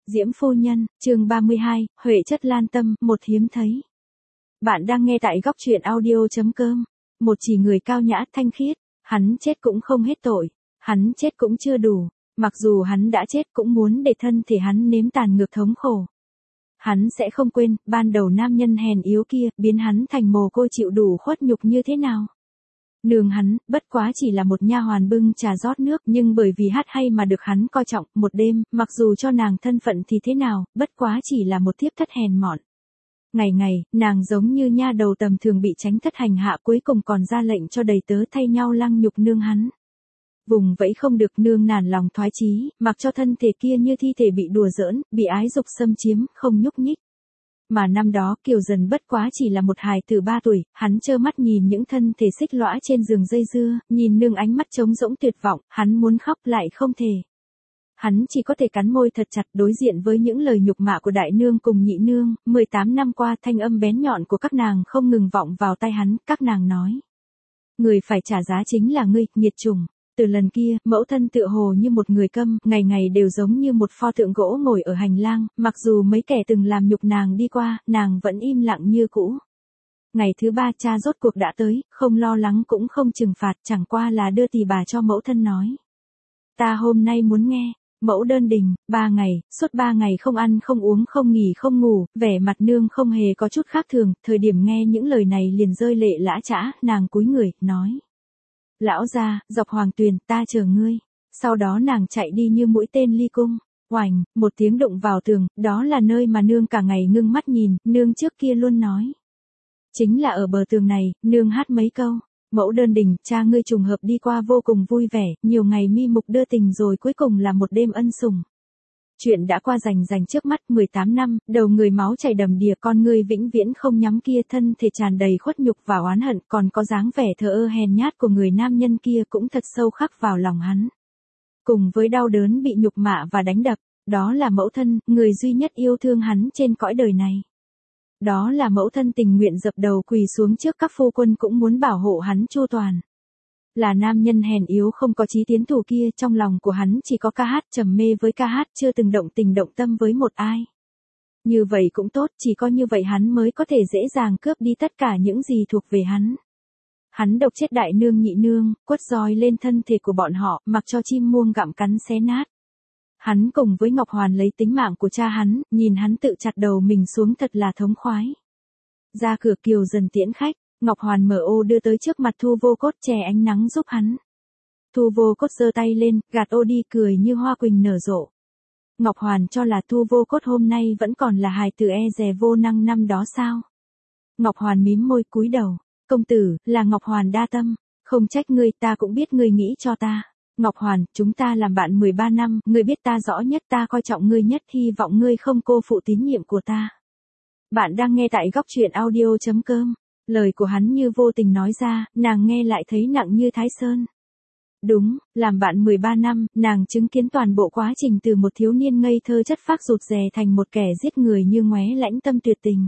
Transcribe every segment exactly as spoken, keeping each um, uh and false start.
Diễm phu nhân, chương ba mươi hai, Huệ chất lan tâm, một hiếm thấy. Bạn đang nghe tại góc truyện audio chấm com. Một chỉ người cao nhã thanh khiết, hắn chết cũng không hết tội, hắn chết cũng chưa đủ, mặc dù hắn đã chết cũng muốn để thân thể hắn nếm tàn ngược thống khổ. Hắn sẽ không quên, ban đầu nam nhân hèn yếu kia, biến hắn thành mồ côi chịu đủ khuất nhục như thế nào. Nương hắn, bất quá chỉ là một nha hoàn bưng trà rót nước, nhưng bởi vì hát hay mà được hắn coi trọng, một đêm, mặc dù cho nàng thân phận thì thế nào, bất quá chỉ là một thiếp thất hèn mọn. Ngày ngày, nàng giống như nha đầu tầm thường bị tránh thất hành hạ, cuối cùng còn ra lệnh cho đầy tớ thay nhau lăng nhục nương hắn. Vùng vẫy không được, nương nản lòng thoái chí, mặc cho thân thể kia như thi thể bị đùa giỡn, bị ái dục xâm chiếm, không nhúc nhích. Mà năm đó Kiều Dần bất quá chỉ là một hài tử ba tuổi, hắn trơ mắt nhìn những thân thể xích lõa trên giường dây dưa, nhìn nương ánh mắt trống rỗng tuyệt vọng, hắn muốn khóc lại không thể. Hắn chỉ có thể cắn môi thật chặt đối diện với những lời nhục mạ của đại nương cùng nhị nương, mười tám năm qua thanh âm bén nhọn của các nàng không ngừng vọng vào tai hắn, các nàng nói. Người phải trả giá chính là ngươi, nghiệt chủng. Từ lần kia, mẫu thân tựa hồ như một người câm, ngày ngày đều giống như một pho tượng gỗ ngồi ở hành lang, mặc dù mấy kẻ từng làm nhục nàng đi qua, nàng vẫn im lặng như cũ. Ngày thứ ba cha rốt cuộc đã tới, không lo lắng cũng không trừng phạt, chẳng qua là đưa tỳ bà cho mẫu thân nói. Ta hôm nay muốn nghe. Mẫu đơn đình, ba ngày, suốt ba ngày không ăn không uống không nghỉ không ngủ, vẻ mặt nương không hề có chút khác thường, thời điểm nghe những lời này liền rơi lệ lã chã, nàng cúi người, nói. Lão gia, dọc hoàng tuyền, ta chờ ngươi. Sau đó nàng chạy đi như mũi tên ly cung. Oành, một tiếng đụng vào tường, đó là nơi mà nương cả ngày ngưng mắt nhìn, nương trước kia luôn nói. Chính là ở bờ tường này, nương hát mấy câu. Mẫu đơn đình, cha ngươi trùng hợp đi qua vô cùng vui vẻ, nhiều ngày mi mục đưa tình rồi cuối cùng là một đêm ân sủng. Chuyện đã qua rành rành trước mắt, mười tám năm, đầu người máu chảy đầm đìa, con ngươi vĩnh viễn không nhắm kia, thân thể tràn đầy khuất nhục và oán hận, còn có dáng vẻ thờ ơ hèn nhát của người nam nhân kia cũng thật sâu khắc vào lòng hắn. Cùng với đau đớn bị nhục mạ và đánh đập, đó là mẫu thân, người duy nhất yêu thương hắn trên cõi đời này. Đó là mẫu thân tình nguyện dập đầu quỳ xuống trước các phu quân cũng muốn bảo hộ hắn chu toàn. Là nam nhân hèn yếu không có chí tiến thủ kia, trong lòng của hắn chỉ có ca hát, trầm mê với ca hát, chưa từng động tình động tâm với một ai. Như vậy cũng tốt, chỉ có như vậy hắn mới có thể dễ dàng cướp đi tất cả những gì thuộc về hắn. Hắn độc chết đại nương nhị nương, quất roi lên thân thể của bọn họ, mặc cho chim muông gặm cắn xé nát. Hắn cùng với Ngọc Hoàn lấy tính mạng của cha hắn, nhìn hắn tự chặt đầu mình xuống thật là thống khoái. Ra cửa Kiều Dần tiễn khách, Ngọc Hoàn mở ô đưa tới trước mặt Thu Vô Cốt chè ánh nắng giúp hắn. Thu Vô Cốt giơ tay lên, gạt ô đi cười như hoa quỳnh nở rộ. Ngọc Hoàn cho là Thu Vô Cốt hôm nay vẫn còn là hài tử e dè vô năng năm đó sao? Ngọc Hoàn mím môi cúi đầu, công tử, là Ngọc Hoàn đa tâm, không trách ngươi, ta cũng biết ngươi nghĩ cho ta. Ngọc Hoàn, chúng ta làm bạn mười ba năm, ngươi biết ta rõ nhất, ta coi trọng ngươi nhất, hy vọng ngươi không cô phụ tín nhiệm của ta. Bạn đang nghe tại góc truyện audio chấm com. Lời của hắn như vô tình nói ra, nàng nghe lại thấy nặng như Thái Sơn. Đúng, làm bạn mười ba năm, nàng chứng kiến toàn bộ quá trình từ một thiếu niên ngây thơ chất phác rụt rè thành một kẻ giết người như ngoé lãnh tâm tuyệt tình.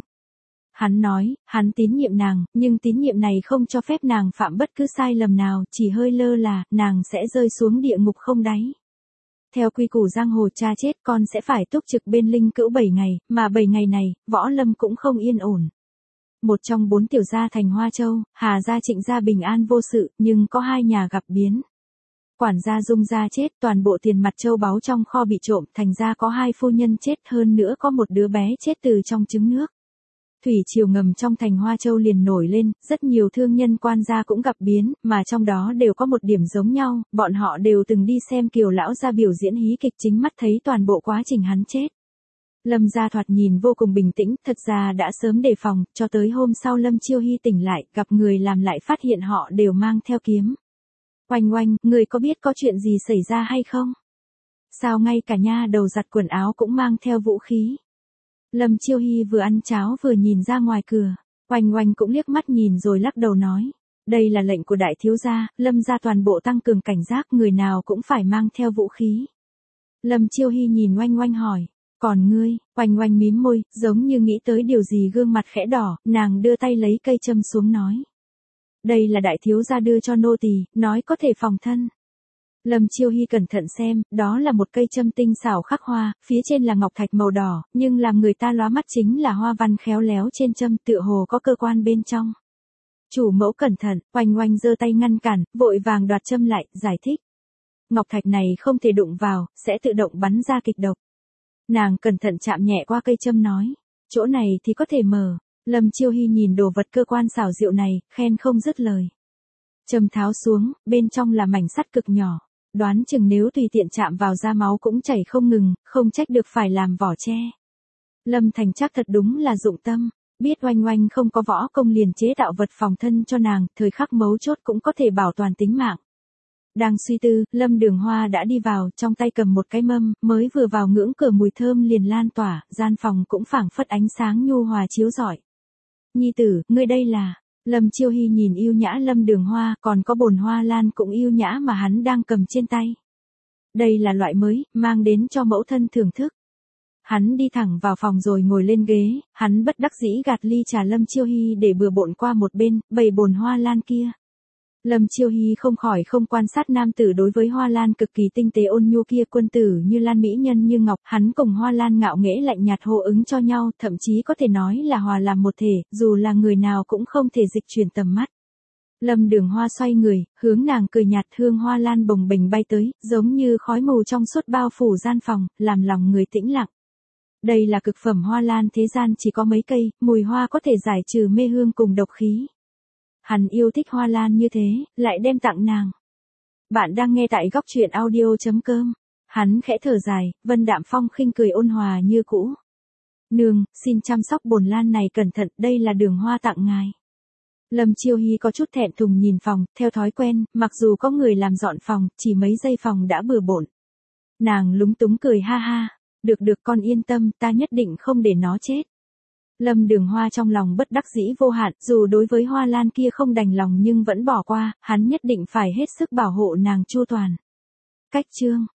Hắn nói, hắn tín nhiệm nàng, nhưng tín nhiệm này không cho phép nàng phạm bất cứ sai lầm nào, chỉ hơi lơ là, nàng sẽ rơi xuống địa ngục không đáy. Theo quy củ giang hồ, cha chết con sẽ phải túc trực bên linh cữu bảy ngày, mà bảy ngày này, võ lâm cũng không yên ổn. Một trong bốn tiểu gia thành Hoa Châu, Hà gia Trịnh gia bình an vô sự, nhưng có hai nhà gặp biến. Quản gia Dung gia chết, toàn bộ tiền mặt châu báu trong kho bị trộm, thành ra có hai phu nhân chết, hơn nữa có một đứa bé chết từ trong trứng nước. Thủy triều ngầm trong thành Hoa Châu liền nổi lên, rất nhiều thương nhân quan gia cũng gặp biến, mà trong đó đều có một điểm giống nhau, bọn họ đều từng đi xem Kiều lão gia biểu diễn hí kịch, chính mắt thấy toàn bộ quá trình hắn chết. Lâm gia thoạt nhìn vô cùng bình tĩnh, thật ra đã sớm đề phòng, cho tới hôm sau Lâm Chiêu Hy tỉnh lại, gặp người làm lại phát hiện họ đều mang theo kiếm. Oanh oanh, người có biết có chuyện gì xảy ra hay không? Sao ngay cả nha đầu giặt quần áo cũng mang theo vũ khí? Lâm Chiêu Hy vừa ăn cháo vừa nhìn ra ngoài cửa, Oanh oanh cũng liếc mắt nhìn rồi lắc đầu nói. Đây là lệnh của đại thiếu gia, Lâm gia toàn bộ tăng cường cảnh giác, người nào cũng phải mang theo vũ khí. Lâm Chiêu Hy nhìn Oanh oanh hỏi. Còn ngươi, Oanh oanh mím môi, giống như nghĩ tới điều gì, gương mặt khẽ đỏ, nàng đưa tay lấy cây châm xuống nói. Đây là đại thiếu gia đưa cho nô tỳ, nói có thể phòng thân. Lâm Chiêu Hy cẩn thận xem, đó là một cây châm tinh xảo khắc hoa, phía trên là ngọc thạch màu đỏ, nhưng làm người ta lóa mắt chính là hoa văn khéo léo trên châm tựa hồ có cơ quan bên trong. Chủ mẫu cẩn thận, Oanh Oanh giơ tay ngăn cản, vội vàng đoạt châm lại, giải thích. Ngọc thạch này không thể đụng vào, sẽ tự động bắn ra kịch độc. Nàng cẩn thận chạm nhẹ qua cây châm nói, chỗ này thì có thể mở. Lâm Chiêu Hy nhìn đồ vật cơ quan xảo diệu này, khen không dứt lời. Châm tháo xuống, bên trong là mảnh sắt cực nhỏ. Đoán chừng nếu tùy tiện chạm vào da máu cũng chảy không ngừng, không trách được phải làm vỏ tre. Lâm Thành chắc thật đúng là dụng tâm, biết Oanh Oanh không có võ công liền chế tạo vật phòng thân cho nàng, thời khắc mấu chốt cũng có thể bảo toàn tính mạng. Đang suy tư, Lâm Đường Hoa đã đi vào, trong tay cầm một cái mâm, mới vừa vào ngưỡng cửa mùi thơm liền lan tỏa, gian phòng cũng phảng phất ánh sáng nhu hòa chiếu rọi. Nhi tử, ngươi đây là... Lâm Chiêu Hy nhìn yêu nhã Lâm Đường Hoa, còn có bồn hoa lan cũng yêu nhã mà hắn đang cầm trên tay. Đây là loại mới, mang đến cho mẫu thân thưởng thức. Hắn đi thẳng vào phòng rồi ngồi lên ghế, hắn bất đắc dĩ gạt ly trà Lâm Chiêu Hy để bừa bộn qua một bên, bày bồn hoa lan kia. Lâm Chiêu Hy không khỏi không quan sát nam tử đối với hoa lan cực kỳ tinh tế ôn nhu kia, quân tử như lan, mỹ nhân như ngọc, hắn cùng hoa lan ngạo nghễ lạnh nhạt hô ứng cho nhau, thậm chí có thể nói là hòa làm một thể, dù là người nào cũng không thể dịch chuyển tầm mắt. Lâm Đường Hoa xoay người, hướng nàng cười nhạt, hương hoa lan bồng bềnh bay tới, giống như khói mù trong suốt bao phủ gian phòng, làm lòng người tĩnh lặng. Đây là cực phẩm hoa lan thế gian chỉ có mấy cây, mùi hoa có thể giải trừ mê hương cùng độc khí. Hắn yêu thích hoa lan như thế, lại đem tặng nàng. Bạn đang nghe tại góc truyện audio chấm com. Hắn khẽ thở dài, Vân Đạm Phong khinh cười ôn hòa như cũ. Nương, xin chăm sóc bồn lan này cẩn thận, đây là Đường Hoa tặng ngài. Lâm Chiêu Hy có chút thẹn thùng nhìn phòng, theo thói quen, mặc dù có người làm dọn phòng, chỉ mấy giây phòng đã bừa bộn. Nàng lúng túng cười ha ha, được được con yên tâm, ta nhất định không để nó chết. Lâm Đường Hoa trong lòng bất đắc dĩ vô hạn, dù đối với hoa lan kia không đành lòng nhưng vẫn bỏ qua, hắn nhất định phải hết sức bảo hộ nàng chu toàn. Cách chương